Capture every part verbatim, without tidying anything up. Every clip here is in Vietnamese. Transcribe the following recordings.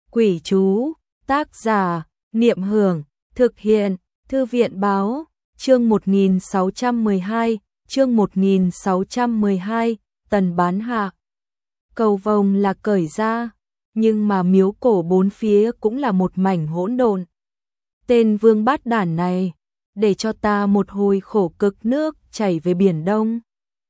Quỷ chú, tác giả, Niệm Hưởng, thực hiện, Thư viện báo, chương một nghìn sáu trăm mười hai, chương một nghìn sáu trăm mười hai, tần bán hạ. Cầu vồng là cởi ra, nhưng mà miếu cổ bốn phía cũng là một mảnh hỗn độn. Tên vương bát đản này, để cho ta một hồi khổ cực nước chảy về biển Đông.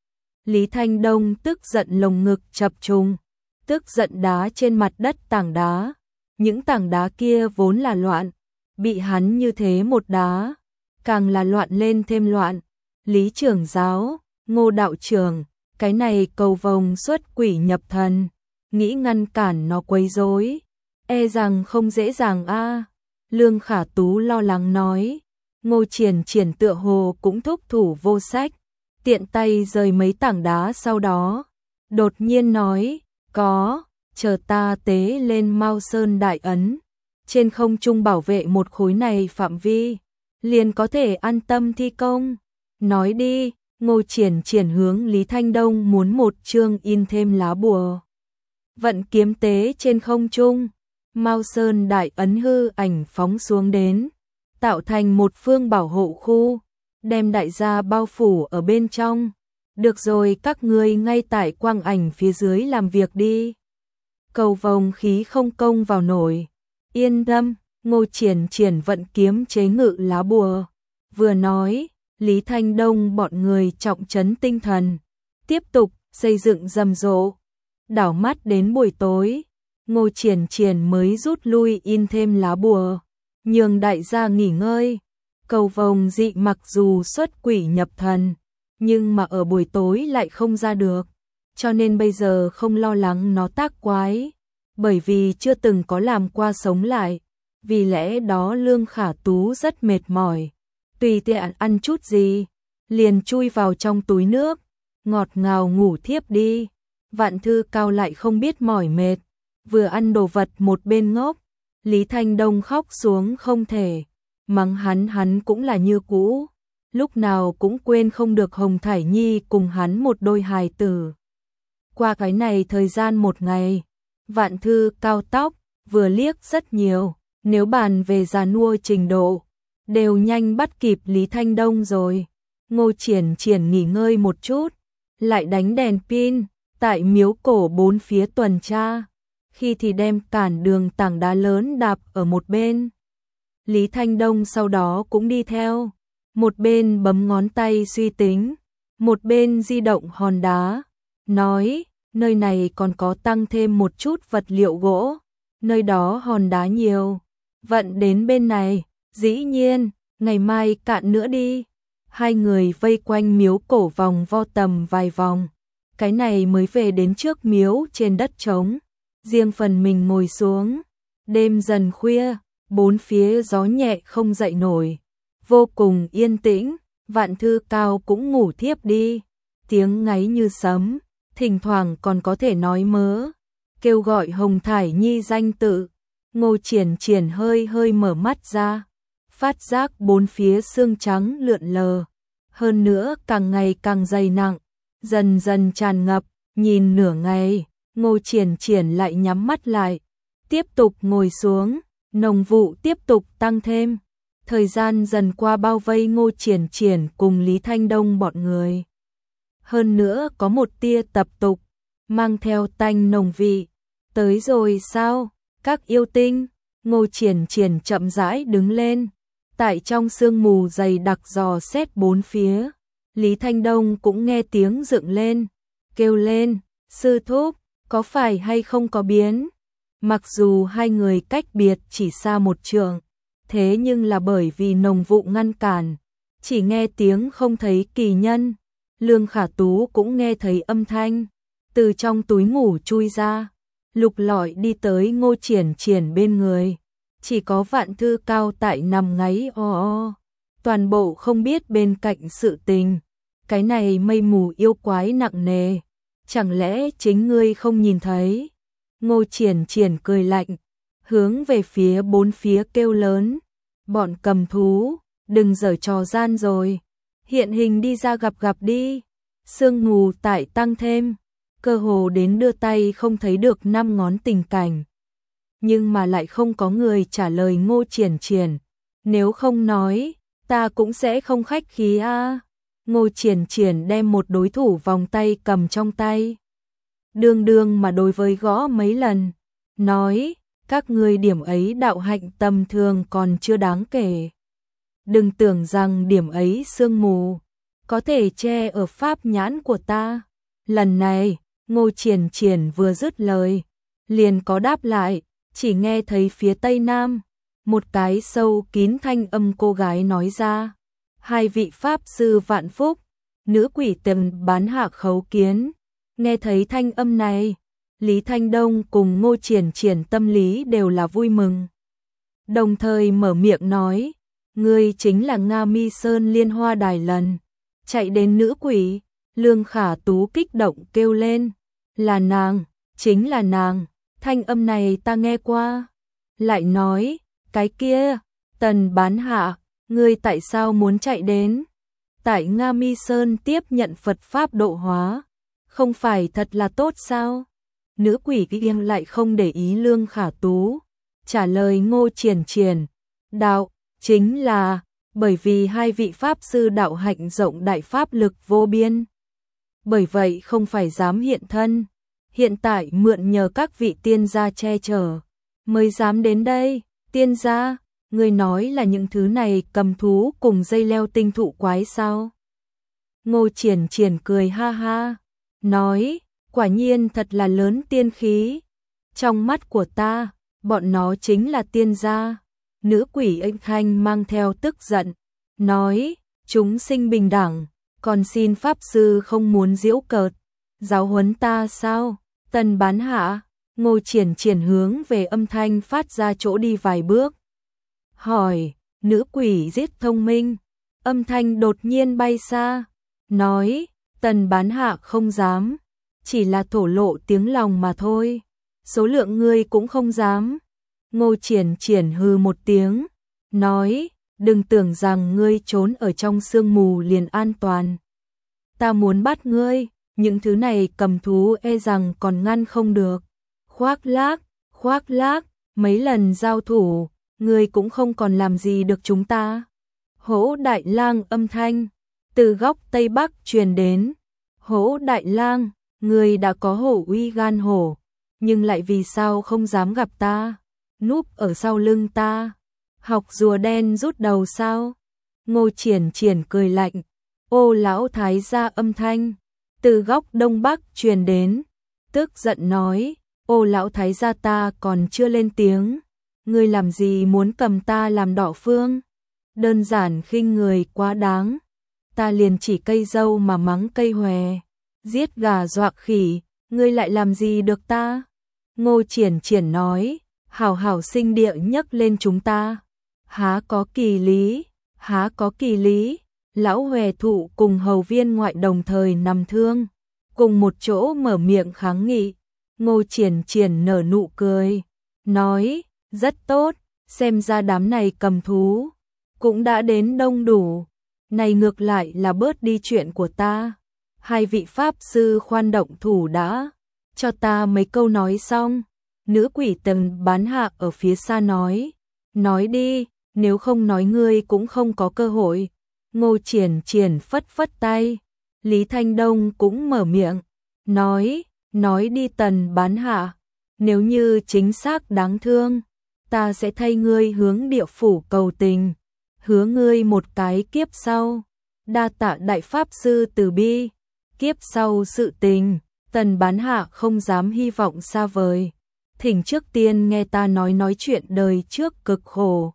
Lý Thanh Đông tức giận lồng ngực chập trùng, tức giận đá trên mặt đất tảng đá. Những tảng đá kia vốn là loạn, bị hắn như thế một đá, càng là loạn lên thêm loạn. Lý trưởng giáo, Ngô đạo trưởng, cái này cầu vồng xuất quỷ nhập thần, nghĩ ngăn cản nó quấy rối, e rằng không dễ dàng a. Lương Khả Tú lo lắng nói. Ngô Triển Triển tựa hồ cũng thúc thủ vô sách, tiện tay rời mấy tảng đá sau đó, đột nhiên nói, có, chờ ta tế lên Mao Sơn đại ấn, trên không trung bảo vệ một khối này phạm vi, liền có thể an tâm thi công. Nói đi. Ngô Triển Triển hướng Lý Thanh Đông muốn một chương in thêm lá bùa. Vận kiếm tế trên không trung, Mao Sơn đại ấn hư ảnh phóng xuống đến, tạo thành một phương bảo hộ khu, đem đại gia bao phủ ở bên trong. Được rồi, các ngươi ngay tại quang ảnh phía dưới làm việc đi. Cầu vồng khí không công vào nổi. Yên tâm. Ngô Triển Triển vận kiếm chế ngự lá bùa. Vừa nói, Lý Thanh Đông bọn người trọng trấn tinh thần, tiếp tục xây dựng rầm rộ. Đảo mắt đến buổi tối, Ngô Triển Triển mới rút lui in thêm lá bùa, nhường đại gia nghỉ ngơi. Cầu vồng dị mặc dù xuất quỷ nhập thần, nhưng mà ở buổi tối lại không ra được, cho nên bây giờ không lo lắng nó tác quái, bởi vì chưa từng có làm qua sống lại. Vì lẽ đó Lương Khả Tú rất mệt mỏi, tùy tiện ăn chút gì, liền chui vào trong túi nước, ngọt ngào ngủ thiếp đi. Vạn Thư Cao lại không biết mỏi mệt, vừa ăn đồ vật một bên ngốc. Lý Thanh Đông khóc xuống không thể, mắng hắn hắn cũng là như cũ, lúc nào cũng quên không được Hồng Thải Nhi cùng hắn một đôi hài tử. Qua cái này thời gian một ngày, Vạn Thư Cao tóc vừa liếc rất nhiều, nếu bàn về già nua trình độ, đều nhanh bắt kịp Lý Thanh Đông rồi. Ngô Triển Triển nghỉ ngơi một chút, lại đánh đèn pin, tại miếu cổ bốn phía tuần tra, khi thì đem cản đường tảng đá lớn đạp ở một bên. Lý Thanh Đông sau đó cũng đi theo, một bên bấm ngón tay suy tính, một bên di động hòn đá, nói, nơi này còn có tăng thêm một chút vật liệu gỗ, nơi đó hòn đá nhiều, vận đến bên này, dĩ nhiên, ngày mai cạn nữa đi. Hai người vây quanh miếu cổ vòng vo tầm vài vòng, cái này mới về đến trước miếu trên đất trống, riêng phần mình ngồi xuống. Đêm dần khuya, bốn phía gió nhẹ không dậy nổi, vô cùng yên tĩnh. Vạn Thư Cao cũng ngủ thiếp đi, tiếng ngáy như sấm, thỉnh thoảng còn có thể nói mớ, kêu gọi Hồng Thải Nhi danh tự. Ngô Triển Triển hơi hơi mở mắt ra, phát giác bốn phía sương trắng lượn lờ, hơn nữa càng ngày càng dày nặng, dần dần tràn ngập. Nhìn nửa ngày, Ngô Triển Triển lại nhắm mắt lại, tiếp tục ngồi xuống, nồng vụ tiếp tục tăng thêm. Thời gian dần qua bao vây Ngô Triển Triển cùng Lý Thanh Đông bọn người. Hơn nữa có một tia tập tục, mang theo tanh nồng vị. Tới rồi sao, các yêu tinh? Ngô Triển Triển chậm rãi đứng lên, tại trong sương mù dày đặc dò xét bốn phía. Lý Thanh Đông cũng nghe tiếng dựng lên, kêu lên, sư thúc, có phải hay không có biến? Mặc dù hai người cách biệt chỉ xa một trượng, thế nhưng là bởi vì nồng vụ ngăn cản, chỉ nghe tiếng không thấy kỳ nhân. Lương Khả Tú cũng nghe thấy âm thanh, từ trong túi ngủ chui ra, lục lọi đi tới Ngô Triển Triển bên người. Chỉ có Vạn Thư Cao tại nằm ngáy o o, toàn bộ không biết bên cạnh sự tình. Cái này mây mù yêu quái nặng nề, chẳng lẽ chính ngươi không nhìn thấy? Ngô Triển Triển cười lạnh, hướng về phía bốn phía kêu lớn, bọn cầm thú, đừng giở trò gian rồi, hiện hình đi ra gặp gặp đi. Sương mù tại tăng thêm, cơ hồ đến đưa tay không thấy được năm ngón tình cảnh. nhưng mà lại không có người trả lời Ngô Triển Triển. Nếu không nói, ta cũng sẽ không khách khí a. Ngô Triển Triển đem một đối thủ vòng tay cầm trong tay. Đương đương mà đối với gõ mấy lần. Nói, các ngươi điểm ấy đạo hạnh tầm thường còn chưa đáng kể. Đừng tưởng rằng điểm ấy sương mù có thể che ở pháp nhãn của ta. Lần này, Ngô Triển Triển vừa dứt lời, liền có đáp lại, chỉ nghe thấy phía tây nam, một cái sâu kín thanh âm cô gái nói ra. Hai vị pháp sư vạn phúc, nữ quỷ tần bán hạ khấu kiến. Nghe thấy thanh âm này, Lý Thanh Đông cùng Ngô Triển Triển tâm lý đều là vui mừng. Đồng thời mở miệng nói, ngươi chính là Nga Mi Sơn Liên Hoa Đài lần. Chạy đến nữ quỷ, Lương Khả Tú kích động kêu lên, là nàng, chính là nàng, thanh âm này ta nghe qua. Lại nói, cái kia, Tần bán hạ, ngươi tại sao muốn chạy đến? Tại Nga Mi Sơn tiếp nhận Phật Pháp độ hóa, không phải thật là tốt sao? Nữ quỷ kia lại không để ý Lương Khả Tú, trả lời Ngô Triển Triển, đạo, chính là, bởi vì hai vị Pháp sư đạo hạnh rộng đại pháp lực vô biên. Bởi vậy không phải dám hiện thân, hiện tại mượn nhờ các vị tiên gia che chở, mới dám đến đây. Tiên gia, người nói là những thứ này cầm thú cùng dây leo tinh thụ quái sao? Ngô Triển Triển cười ha ha, nói, quả nhiên thật là lớn tiên khí. Trong mắt của ta, bọn nó chính là tiên gia. Nữ quỷ Anh Thanh mang theo tức giận, nói, chúng sinh bình đẳng, còn xin pháp sư không muốn giễu cợt, giáo huấn ta sao? Tần bán hạ, Ngô Triển Triển hướng về âm thanh phát ra chỗ đi vài bước. Hỏi, nữ quỷ giết thông minh, âm thanh đột nhiên bay xa, nói, tần bán hạ không dám, chỉ là thổ lộ tiếng lòng mà thôi, số lượng ngươi cũng không dám. Ngô Triển Triển hừ một tiếng, nói, đừng tưởng rằng ngươi trốn ở trong sương mù liền an toàn. Ta muốn bắt ngươi, những thứ này cầm thú e rằng còn ngăn không được. Khoác lác, khoác lác, mấy lần giao thủ, ngươi cũng không còn làm gì được chúng ta. Hỗ Đại Lang âm thanh, từ góc Tây Bắc truyền đến. Hỗ Đại Lang, ngươi đã có hổ uy gan hổ, nhưng lại vì sao không dám gặp ta? Núp ở sau lưng ta, học rùa đen rút đầu sao? Ngô Triển Triển cười lạnh, ô lão thái gia âm thanh, từ góc Đông Bắc truyền đến, tức giận nói, ô lão thái gia ta còn chưa lên tiếng, ngươi làm gì muốn cầm ta làm đỏ phương? Đơn giản khinh người quá đáng, ta liền chỉ cây dâu mà mắng cây hòe, giết gà dọa khỉ, ngươi lại làm gì được ta? Ngô Triển Triển nói, hảo hảo sinh địa nhấc lên chúng ta, há có kỳ lý, há có kỳ lý. Lão Hòe Thụ cùng hầu viên ngoại đồng thời nằm thương, cùng một chỗ mở miệng kháng nghị. Ngô Triển Triển nở nụ cười, nói, rất tốt, xem ra đám này cầm thú cũng đã đến đông đủ, này ngược lại là bớt đi chuyện của ta. Hai vị pháp sư khoan động thủ đã, cho ta mấy câu nói xong. Nữ quỷ Tần bán hạ ở phía xa nói, nói đi, nếu không nói ngươi cũng không có cơ hội. Ngô Triển Triển phất phất tay, Lý Thanh Đông cũng mở miệng, nói, nói đi Tần bán hạ, nếu như chính xác đáng thương, ta sẽ thay ngươi hướng địa phủ cầu tình, hứa ngươi một cái kiếp sau, đa tạ đại pháp sư từ bi, kiếp sau sự tình, Tần bán hạ không dám hy vọng xa vời, thỉnh trước tiên nghe ta nói nói chuyện đời trước cực khổ.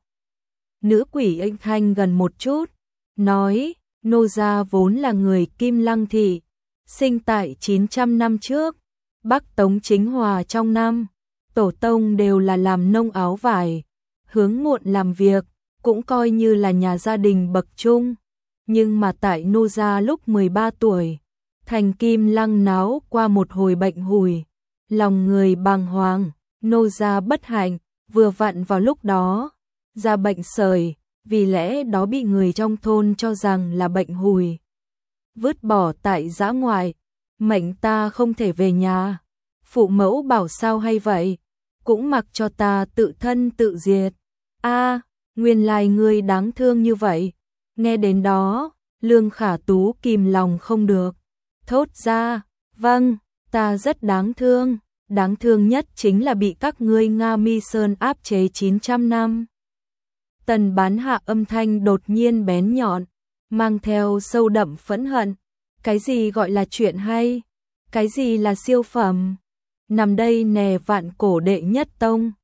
Nữ quỷ Anh Thanh gần một chút, nói, nô gia vốn là người Kim Lăng thị, sinh tại chín trăm năm trước, Bắc Tống Chính Hòa trong năm, tổ tông đều là làm nông áo vải, hướng muộn làm việc, cũng coi như là nhà gia đình bậc trung, nhưng mà tại nô gia lúc mười ba tuổi, thành Kim Lăng náo qua một hồi bệnh hủi, lòng người bàng hoàng, nô gia bất hạnh, vừa vặn vào lúc đó, ra bệnh sởi, vì lẽ đó bị người trong thôn cho rằng là bệnh hủi, vứt bỏ tại dã ngoại, mệnh ta không thể về nhà. Phụ mẫu bảo sao hay vậy? cũng mặc cho ta tự thân tự diệt. A, nguyên lai ngươi đáng thương như vậy. Nghe đến đó, Lương Khả Tú kìm lòng không được, thốt ra, vâng, ta rất đáng thương, đáng thương nhất chính là bị các ngươi Nga Mi Sơn áp chế chín trăm năm. Tần Bán Hạ âm thanh đột nhiên bén nhọn, mang theo sâu đậm phẫn hận. Cái gì gọi là chuyện hay? Cái gì là siêu phẩm? Nằm đây nè vạn cổ đệ nhất tông.